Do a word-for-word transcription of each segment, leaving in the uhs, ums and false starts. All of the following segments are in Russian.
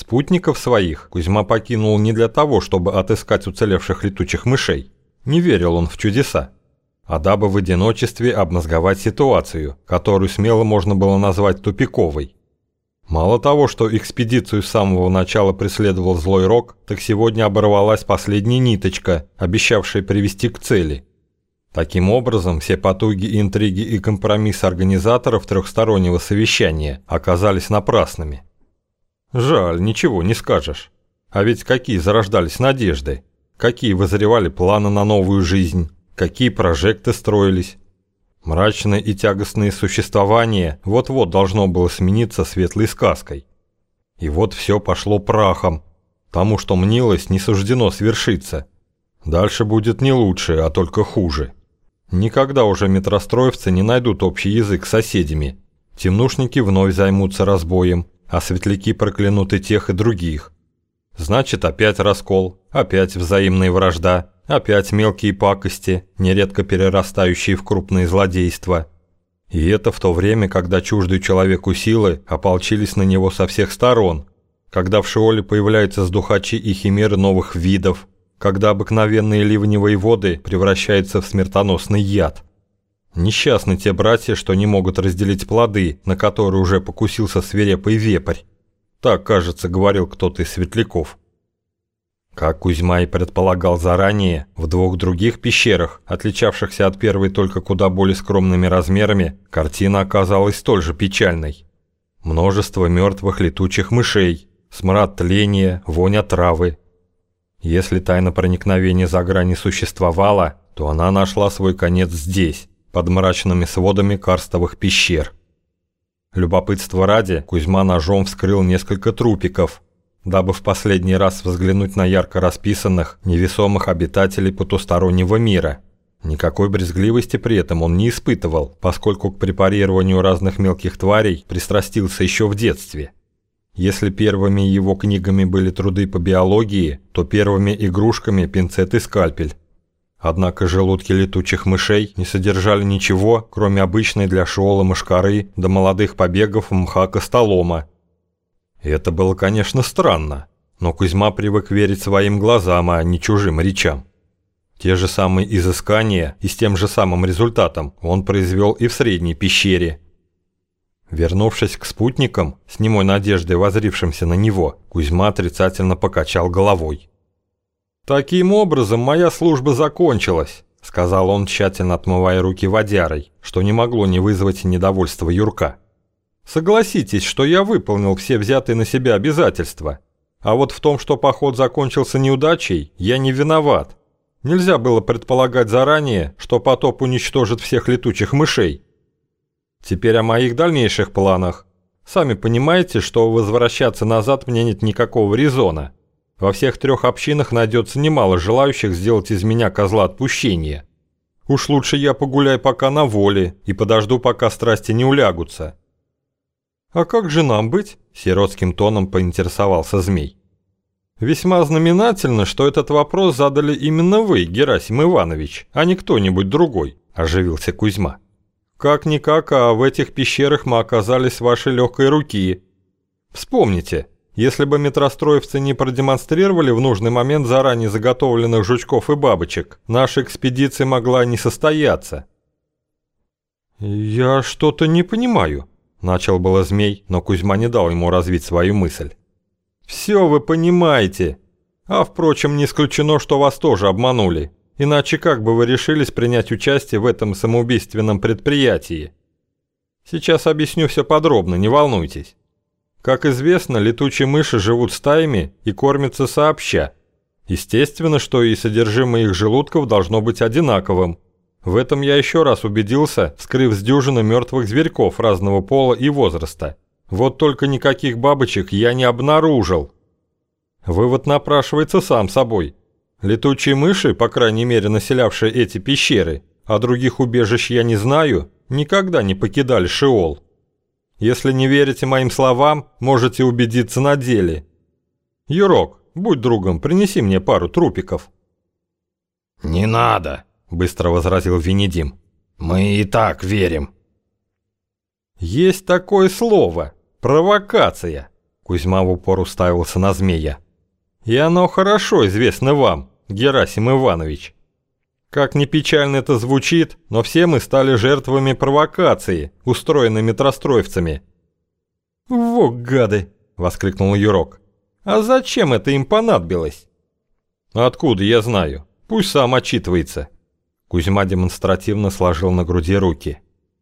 Спутников своих Кузьма покинул не для того, чтобы отыскать уцелевших летучих мышей. Не верил он в чудеса. А дабы в одиночестве обмозговать ситуацию, которую смело можно было назвать тупиковой. Мало того, что экспедицию с самого начала преследовал злой рок, так сегодня оборвалась последняя ниточка, обещавшая привести к цели. Таким образом, все потуги, интриги и компромиссы организаторов трехстороннего совещания оказались напрасными. Жаль, ничего не скажешь. А ведь какие зарождались надежды, какие вызревали планы на новую жизнь, какие прожекты строились. Мрачное и тягостное существование вот-вот должно было смениться светлой сказкой. И вот все пошло прахом. Тому, что мнилось, не суждено свершиться. Дальше будет не лучше, а только хуже. Никогда уже метростроевцы не найдут общий язык с соседями. Темнушники вновь займутся разбоем, а светляки проклянут и тех, и других. Значит, опять раскол, опять взаимная вражда, опять мелкие пакости, нередко перерастающие в крупные злодейства. И это в то время, когда чуждые человеку силы ополчились на него со всех сторон, когда в Шиоле появляются сдухачи и химеры новых видов, когда обыкновенные ливневые воды превращаются в смертоносный яд. Несчастны те братья, что не могут разделить плоды, на которые уже покусился свирепый вепрь. Так, кажется, говорил кто-то из светляков. Как Кузьма и предполагал заранее, в двух других пещерах, отличавшихся от первой только куда более скромными размерами, картина оказалась столь же печальной. Множество мертвых летучих мышей, смрад тления, вонь отравы. Если тайна проникновения за грани существовала, то она нашла свой конец здесь, под мрачными сводами карстовых пещер. Любопытство ради, Кузьма ножом вскрыл несколько трупиков, дабы в последний раз взглянуть на ярко расписанных, невесомых обитателей потустороннего мира. Никакой брезгливости при этом он не испытывал, поскольку к препарированию разных мелких тварей пристрастился еще в детстве. Если первыми его книгами были труды по биологии, то первыми игрушками пинцет и скальпель. Однако желудки летучих мышей не содержали ничего, кроме обычной для Шиола мошкары до молодых побегов мха костолома. Это было, конечно, странно, но Кузьма привык верить своим глазам, а не чужим речам. Те же самые изыскания и с тем же самым результатом он произвел и в средней пещере. Вернувшись к спутникам, с немой надеждой воззрившимся на него, Кузьма отрицательно покачал головой. «Таким образом, моя служба закончилась», — сказал он, тщательно отмывая руки водярой, что не могло не вызвать недовольства Юрка. «Согласитесь, что я выполнил все взятые на себя обязательства. А вот в том, что поход закончился неудачей, я не виноват. Нельзя было предполагать заранее, что потоп уничтожит всех летучих мышей. Теперь о моих дальнейших планах. Сами понимаете, что возвращаться назад мне нет никакого резона. Во всех трех общинах найдется немало желающих сделать из меня козла отпущения. Уж лучше я погуляю пока на воле и подожду, пока страсти не улягутся». «А как же нам быть?» – сиротским тоном поинтересовался Змей. «Весьма знаменательно, что этот вопрос задали именно вы, Герасим Иванович, а не кто-нибудь другой», – оживился Кузьма. «Как-никак, а в этих пещерах мы оказались в вашей легкой руки. Вспомните, если бы метростроевцы не продемонстрировали в нужный момент заранее заготовленных жучков и бабочек, наша экспедиция могла не состояться». «Я что-то не понимаю», – начал было Змей, но Кузьма не дал ему развить свою мысль. «Все вы понимаете. А впрочем, не исключено, что вас тоже обманули. Иначе как бы вы решились принять участие в этом самоубийственном предприятии? Сейчас объясню все подробно, не волнуйтесь. Как известно, летучие мыши живут стаями и кормятся сообща. Естественно, что и содержимое их желудков должно быть одинаковым. В этом я еще раз убедился, вскрыв с дюжины мертвых зверьков разного пола и возраста. Вот только никаких бабочек я не обнаружил. Вывод напрашивается сам собой. Летучие мыши, по крайней мере населявшие эти пещеры, а других убежищ я не знаю, никогда не покидали Шиол. Если не верите моим словам, можете убедиться на деле. Юрок, будь другом, принеси мне пару трупиков». «Не надо», — быстро возразил Венедим. «Мы и так верим». «Есть такое слово – провокация. Кузьма в упор уставился на змея. «И оно хорошо известно вам, Герасим Иванович. Как ни печально это звучит, но все мы стали жертвами провокации, устроенной метростроевцами». «Во, гады!» — воскликнул Юрок. «А зачем это им понадобилось?» «Откуда я знаю? Пусть сам отчитывается». Кузьма демонстративно сложил на груди руки.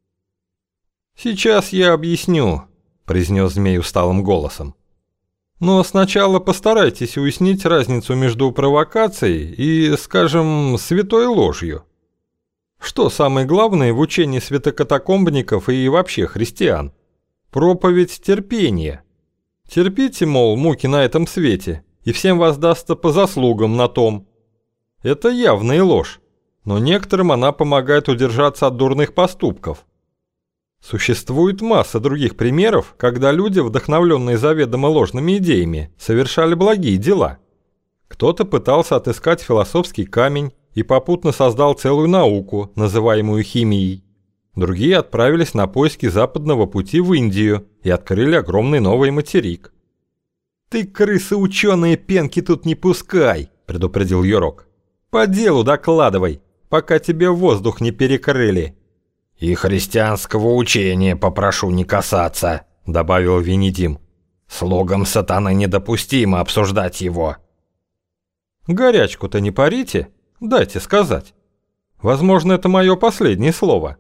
«Сейчас я объясню», — произнес змей усталым голосом. «Но сначала постарайтесь уяснить разницу между провокацией и, скажем, святой ложью. Что самое главное в учении святокатакомбников и вообще христиан? Проповедь терпения. Терпите, мол, муки на этом свете, и всем воздастся по заслугам на том. Это явная ложь, но некоторым она помогает удержаться от дурных поступков. Существует масса других примеров, когда люди, вдохновленные заведомо ложными идеями, совершали благие дела. Кто-то пытался отыскать философский камень и попутно создал целую науку, называемую химией. Другие отправились на поиски западного пути в Индию и открыли огромный новый материк. «Ты, крысы ученые, пенки тут не пускай», — предупредил Юрок. «По делу докладывай, пока тебе воздух не перекрыли». «И христианского учения попрошу не касаться», — добавил Венедим. «Слугам сатаны недопустимо обсуждать его». «Горячку-то не парите? Дайте сказать. Возможно, это мое последнее слово».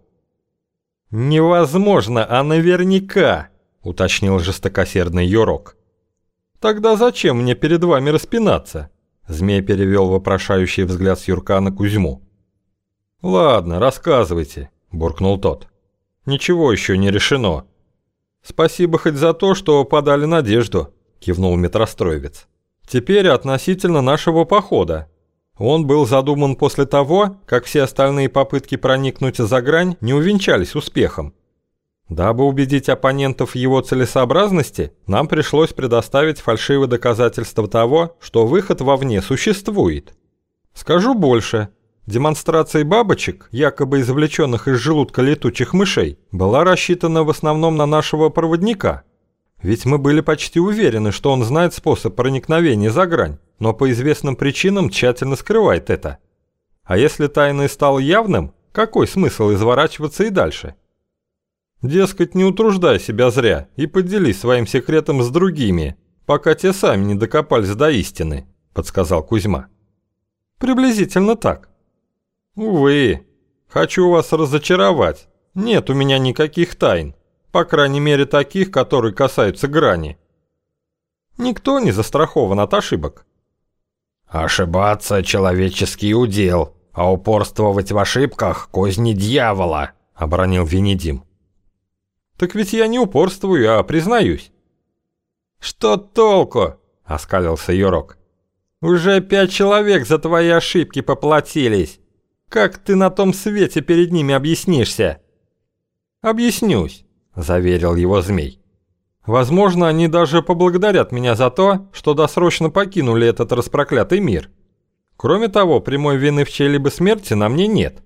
«Невозможно, а наверняка», — уточнил жестокосердный Юрок. «Тогда зачем мне перед вами распинаться?» Змей перевел вопрошающий взгляд с Юрка на Кузьму. «Ладно, рассказывайте», — буркнул тот. «Ничего еще не решено». «Спасибо хоть за то, что подали надежду», — кивнул метростроевец. «Теперь относительно нашего похода. Он был задуман после того, как все остальные попытки проникнуть за грань не увенчались успехом. Дабы убедить оппонентов в его целесообразности, нам пришлось предоставить фальшивые доказательства того, что выход вовне существует. Скажу больше. Демонстрация бабочек, якобы извлеченных из желудка летучих мышей, была рассчитана в основном на нашего проводника. Ведь мы были почти уверены, что он знает способ проникновения за грань, но по известным причинам тщательно скрывает это. А если тайное стало явным, какой смысл изворачиваться и дальше? Дескать, не утруждай себя зря и поделись своим секретом с другими, пока те сами не докопались до истины, подсказал Кузьма. Приблизительно так. Увы, хочу вас разочаровать. Нет у меня никаких тайн, по крайней мере таких, которые касаются грани. Никто не застрахован от ошибок. «Ошибаться — человеческий удел, а упорствовать в ошибках — козни дьявола», — обронил Венедим. «Так ведь я не упорствую, а признаюсь». «Что толку?» — оскалился Юрок. «Уже пять человек за твои ошибки поплатились. Как ты на том свете перед ними объяснишься?» «Объяснюсь», — заверил его змей. «Возможно, они даже поблагодарят меня за то, что досрочно покинули этот распроклятый мир. Кроме того, прямой вины в чьей-либо смерти на мне нет».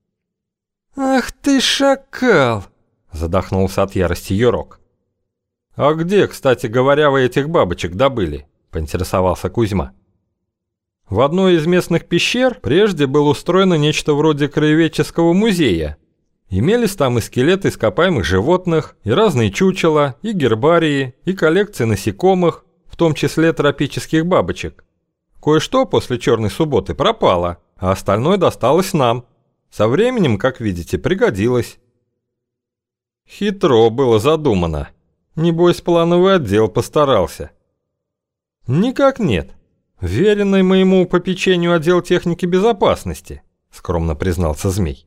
«Ах ты шакал!» — задохнулся от ярости Юрок. «А где, кстати говоря, вы этих бабочек добыли?» — поинтересовался Кузьма. В одной из местных пещер прежде было устроено нечто вроде краеведческого музея. Имелись там и скелеты ископаемых животных, и разные чучела, и гербарии, и коллекции насекомых, в том числе тропических бабочек. Кое-что после Черной субботы пропало, а остальное досталось нам. Со временем, как видите, пригодилось. Хитро было задумано. Небось, плановый отдел постарался. Никак нет. Веренный моему попечению отдел техники безопасности, скромно признался змей.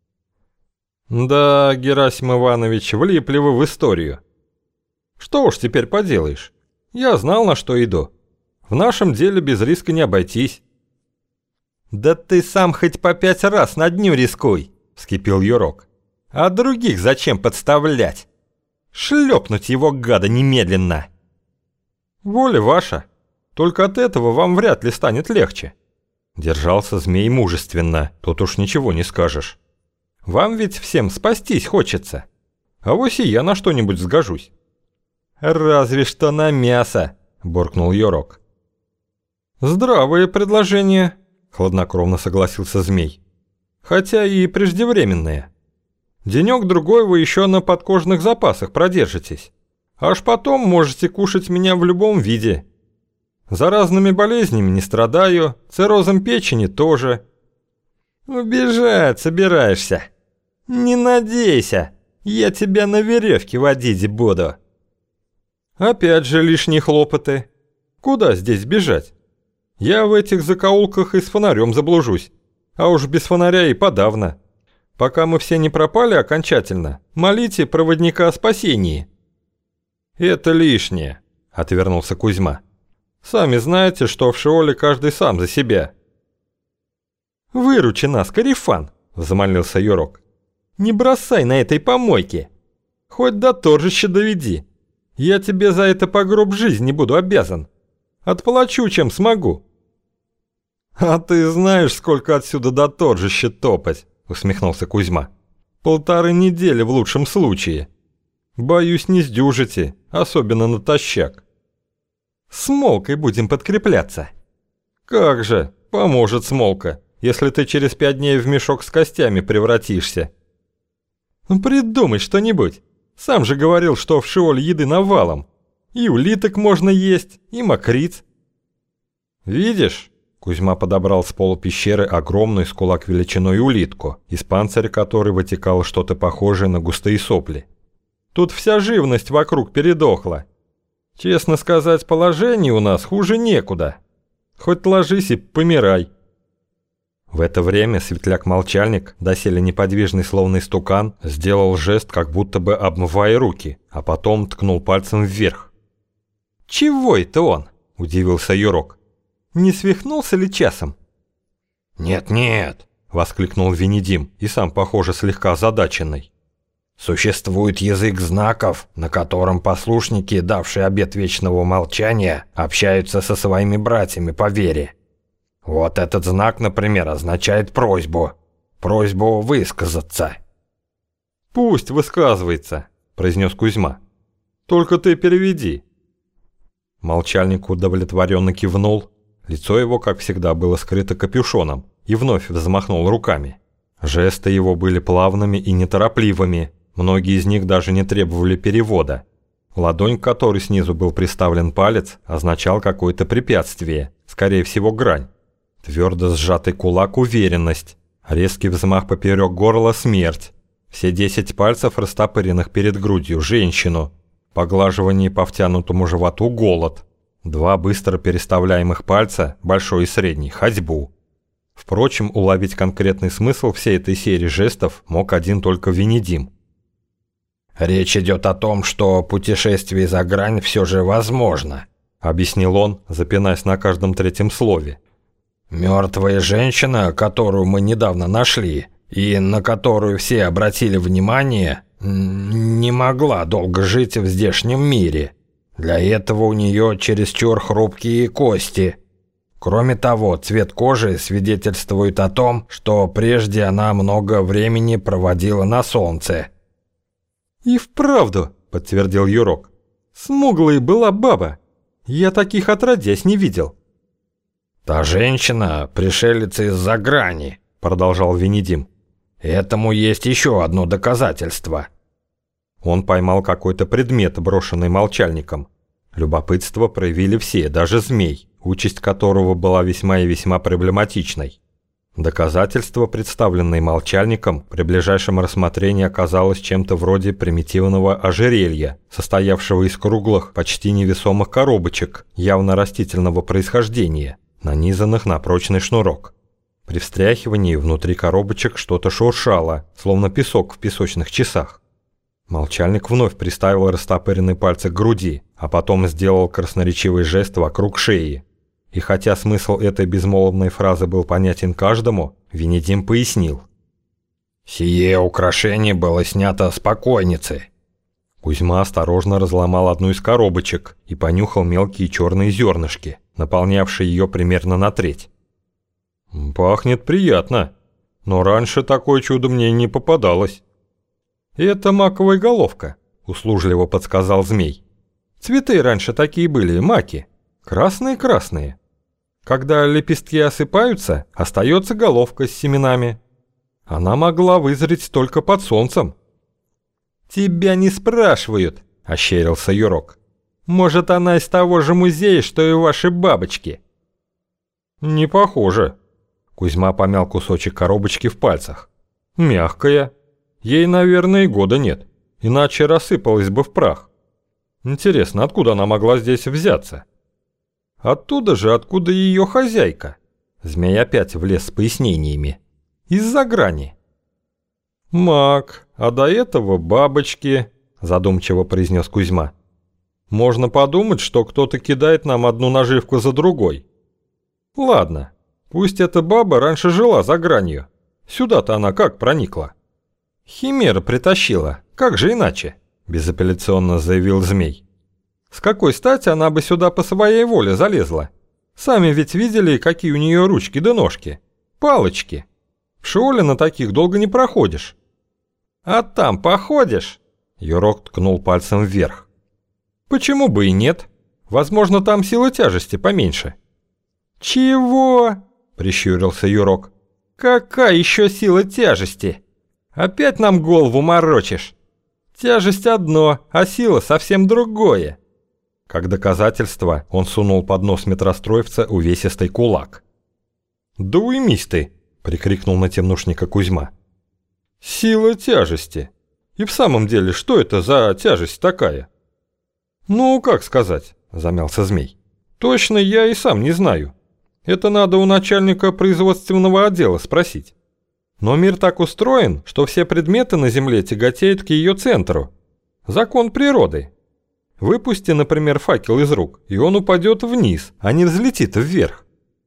Да, Герасим Иванович, влипли вы в историю. Что уж теперь поделаешь. Я знал, на что иду. В нашем деле без риска не обойтись. Да ты сам хоть по пять раз на дню рискуй, вскипел Юрок. А других зачем подставлять? Шлепнуть его, гада, немедленно. Воля ваша. Только от этого вам вряд ли станет легче. Держался змей мужественно, тут уж ничего не скажешь. Вам ведь всем спастись хочется. А вось и я на что-нибудь сгожусь. «Разве что на мясо», – буркнул Йорок. «Здравое предложение», – хладнокровно согласился Змей. «Хотя и преждевременное. Денек-другой вы еще на подкожных запасах продержитесь. Аж потом можете кушать меня в любом виде. Заразными болезнями не страдаю, циррозом печени тоже». «Убежать собираешься? Не надейся, я тебя на веревке водить буду». «Опять же лишние хлопоты. Куда здесь бежать? Я в этих закоулках и с фонарем заблужусь, а уж без фонаря и подавно. Пока мы все не пропали окончательно, молите проводника о спасении». «Это лишнее», — отвернулся Кузьма. «Сами знаете, что в Шиоле каждый сам за себя». «Выручи нас, Корефан», — взмолился Йорок. «Не бросай на этой помойке. Хоть до торжища доведи. Я тебе за это по гроб жизни буду обязан. Отплачу, чем смогу». «А ты знаешь, сколько отсюда до торжища топать?» — усмехнулся Кузьма. «Полторы недели в лучшем случае. Боюсь, не сдюжите, особенно натощак». «Смолкой будем подкрепляться». «Как же, поможет смолка, если ты через пять дней в мешок с костями превратишься». «Придумай что-нибудь. Сам же говорил, что в Шиоле еды навалом. И улиток можно есть, и мокриц». «Видишь?» — Кузьма подобрал с пола пещеры огромную с кулак величиной улитку, из панциря которой вытекало что-то похожее на густые сопли. «Тут вся живность вокруг передохла. Честно сказать, положение у нас хуже некуда. Хоть ложись и помирай». В это время светляк-молчальник, доселе неподвижный словно истукан, сделал жест, как будто бы обмывая руки, а потом ткнул пальцем вверх. «Чего это он?» – удивился Йорок. «Не свихнулся ли часом?» «Нет-нет», – воскликнул Венедим, и сам, похоже, слегка озадаченный. «Существует язык знаков, на котором послушники, давшие обет вечного молчания, общаются со своими братьями по вере. Вот этот знак, например, означает просьбу. Просьбу высказаться». «Пусть высказывается», – произнес Кузьма. «Только ты переведи». Молчальник удовлетворенно кивнул. Лицо его, как всегда, было скрыто капюшоном, и вновь взмахнул руками. Жесты его были плавными и неторопливыми, многие из них даже не требовали перевода. Ладонь, к которой снизу был приставлен палец, означал какое-то препятствие, скорее всего грань. Твердо сжатый кулак – уверенность, резкий взмах поперек горла – смерть. Все десять пальцев, растопыренных перед грудью – женщину. Поглаживание по втянутому животу – голод. Два быстро переставляемых пальца, большой и средний, ходьбу. Впрочем, уловить конкретный смысл всей этой серии жестов мог один только Венедим. «Речь идет о том, что путешествие за грань все же возможно», — объяснил он, запинаясь на каждом третьем слове. «Мертвая женщина, которую мы недавно нашли, и на которую все обратили внимание, не могла долго жить в здешнем мире. Для этого у нее чересчур хрупкие кости. Кроме того, цвет кожи свидетельствует о том, что прежде она много времени проводила на солнце». «И вправду», — подтвердил Юрок, — «смуглая была баба. Я таких отродясь не видел». «Та женщина — пришелица из-за грани», — продолжал Венедим. «Этому есть еще одно доказательство». Он поймал какой-то предмет, брошенный молчальником. Любопытство проявили все, даже змей, участь которого была весьма и весьма проблематичной. Доказательство, представленное молчальником, при ближайшем рассмотрении оказалось чем-то вроде примитивного ожерелья, состоявшего из круглых, почти невесомых коробочек, явно растительного происхождения, нанизанных на прочный шнурок. При встряхивании внутри коробочек что-то шуршало, словно песок в песочных часах. Молчальник вновь приставил растопыренные пальцы к груди, а потом сделал красноречивый жест вокруг шеи. И хотя смысл этой безмолвной фразы был понятен каждому, Венедим пояснил. «Сие украшение было снято с покойницы». Кузьма осторожно разломал одну из коробочек и понюхал мелкие черные зернышки, наполнявшие ее примерно на треть. «Пахнет приятно, но раньше такое чудо мне не попадалось». «Это маковая головка», — услужливо подсказал змей. Цветы раньше такие были, маки. Красные-красные. Когда лепестки осыпаются, остается головка с семенами. Она могла вызреть только под солнцем. «Тебя не спрашивают», – ощерился Юрок. «Может, она из того же музея, что и ваши бабочки?» «Не похоже». Кузьма помял кусочек коробочки в пальцах. «Мягкая. Ей, наверное, и года нет, иначе рассыпалась бы в прах. Интересно, откуда она могла здесь взяться?» «Оттуда же, откуда и ее хозяйка». Змей опять влез с пояснениями. «Из-за грани». «Мак, а до этого бабочки», – задумчиво произнес Кузьма. «Можно подумать, что кто-то кидает нам одну наживку за другой. Ладно, пусть эта баба раньше жила за гранью. Сюда-то она как проникла?» «Химера притащила, как же иначе?» – безапелляционно заявил Змей. «С какой стати она бы сюда по своей воле залезла? Сами ведь видели, какие у нее ручки да ножки. Палочки. В школе на таких долго не проходишь». «А там походишь?» – Юрок ткнул пальцем вверх. «Почему бы и нет? Возможно, там сила тяжести поменьше». «Чего?» – прищурился Юрок. «Какая еще сила тяжести? Опять нам голову морочишь? Тяжесть одно, а сила совсем другое». Как доказательство, он сунул под нос метростроевца увесистый кулак. «Да уймись ты!» – прикрикнул на темнушника Кузьма. «Сила тяжести. И в самом деле, что это за тяжесть такая?» «Ну, как сказать?» – замялся Змей. «Точно я и сам не знаю. Это надо у начальника производственного отдела спросить. Но мир так устроен, что все предметы на Земле тяготеют к ее центру. Закон природы. Выпусти, например, факел из рук, и он упадет вниз, а не взлетит вверх».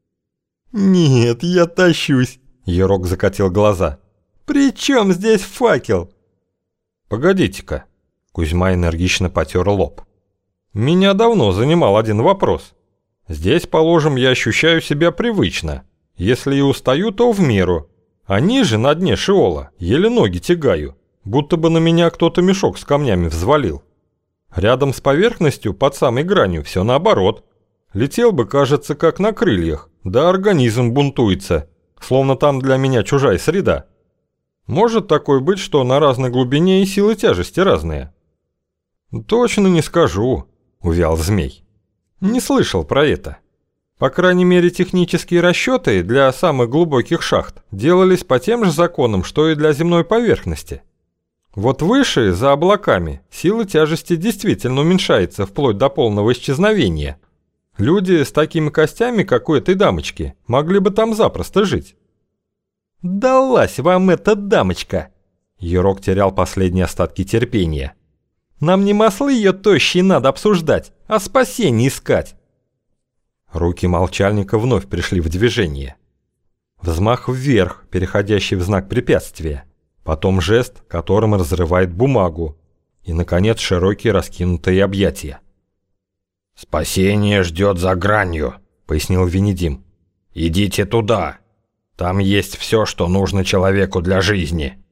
«Нет, я тащусь», – Юрок закатил глаза. «При чем здесь факел?» «Погодите-ка», – Кузьма энергично потер лоб. «Меня давно занимал один вопрос. Здесь, положим, я ощущаю себя привычно. Если и устаю, то в меру. А ниже, на дне шеола, еле ноги тягаю, будто бы на меня кто-то мешок с камнями взвалил. Рядом с поверхностью, под самой гранью, все наоборот. Летел бы, кажется, как на крыльях, да организм бунтуется, словно там для меня чужая среда. Может такое быть, что на разной глубине и силы тяжести разные?» «Точно не скажу», — увял Змей. «Не слышал про это. По крайней мере, технические расчеты для самых глубоких шахт делались по тем же законам, что и для земной поверхности. Вот выше, за облаками, сила тяжести действительно уменьшается вплоть до полного исчезновения. Люди с такими костями, как у этой дамочки, могли бы там запросто жить». «Далась вам эта дамочка!» Юрок терял последние остатки терпения. «Нам не маслы ее тощие надо обсуждать, а спасение искать». Руки молчальника вновь пришли в движение. Взмах вверх, переходящий в знак препятствия. Потом жест, которым разрывает бумагу. И, наконец, широкие раскинутые объятия. «Спасение ждет за гранью», — пояснил Венедим. «Идите туда. Там есть все, что нужно человеку для жизни».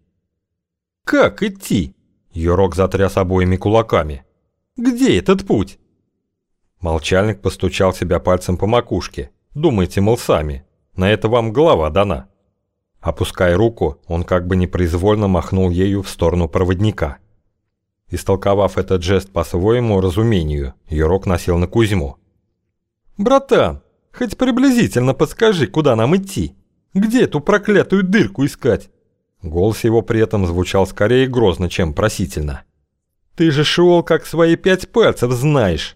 «Как идти?» — Юрок затряс обоими кулаками. «Где этот путь?» Молчальник постучал себя пальцем по макушке. «Думайте, мол, сами. На это вам голова дана». Опуская руку, он как бы непроизвольно махнул ею в сторону проводника. Истолковав этот жест по своему разумению, Юрок насел на Кузьму. «Братан, хоть приблизительно подскажи, куда нам идти? Где эту проклятую дырку искать?» Голос его при этом звучал скорее грозно, чем просительно. «Ты же шел как свои пять пальцев знаешь».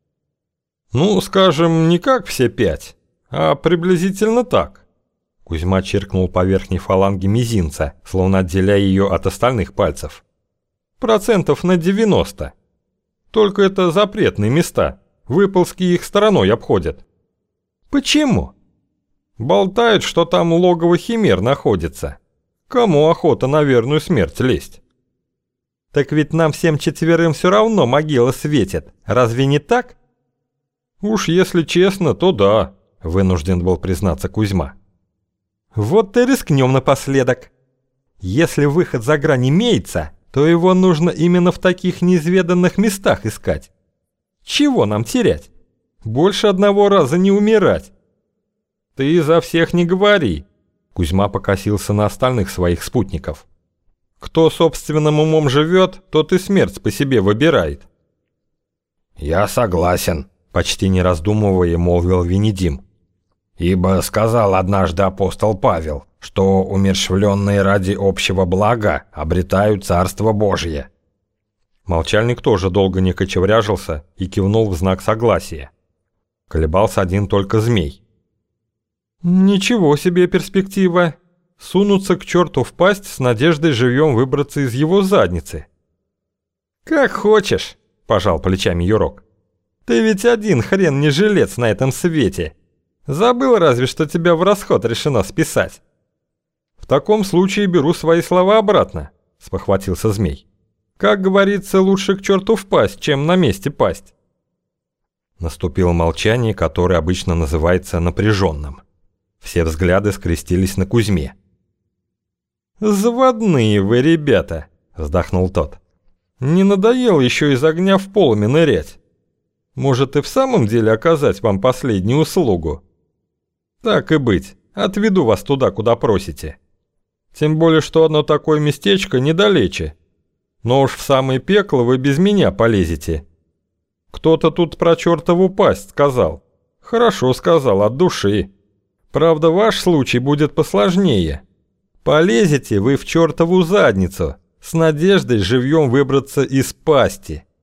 «Ну, скажем, не как все пять, а приблизительно так». Кузьма чиркнул по верхней фаланге мизинца, словно отделяя ее от остальных пальцев. «Процентов на девяносто. Только это запретные места, выползки их стороной обходят». «Почему?» «Болтают, что там логово химер находится. Кому охота на верную смерть лезть?» «Так ведь нам всем четверым все равно могила светит, разве не так?» «Уж если честно, то да», — вынужден был признаться Кузьма. «Вот и рискнем напоследок. Если выход за грань имеется, то его нужно именно в таких неизведанных местах искать. Чего нам терять? Больше одного раза не умирать. Ты за всех не говори. Кузьма покосился на остальных своих спутников. Кто собственным умом живет, тот и смерть по себе выбирает. Я согласен, почти не раздумывая, молвил Венедим. Ибо сказал однажды апостол Павел, что умерщвленные ради общего блага обретают Царство Божие. Молчальник тоже долго не кочевряжился и кивнул в знак согласия. Колебался один только Змей. Ничего себе перспектива. Сунуться к черту в пасть с надеждой живьем выбраться из его задницы. Как хочешь, пожал плечами Юрок. Ты ведь один хрен не жилец на этом свете. Забыл разве, что тебя в расход решено списать. В таком случае беру свои слова обратно, спохватился Змей. Как говорится, лучше к черту впасть, чем на месте пасть. Наступило молчание, которое обычно называется напряженным. Все взгляды скрестились на Кузьме. «Заводные вы, ребята!» – вздохнул тот. «Не надоело еще из огня в полыми нырять? Может и в самом деле оказать вам последнюю услугу? Так и быть, отведу вас туда, куда просите. Тем более, что одно такое местечко недалече. Но уж в самое пекло вы без меня полезете. Кто-то тут про чертову пасть сказал. Хорошо сказал, от души. Правда, ваш случай будет посложнее. Полезете вы в чертову задницу, с надеждой живьем выбраться из пасти».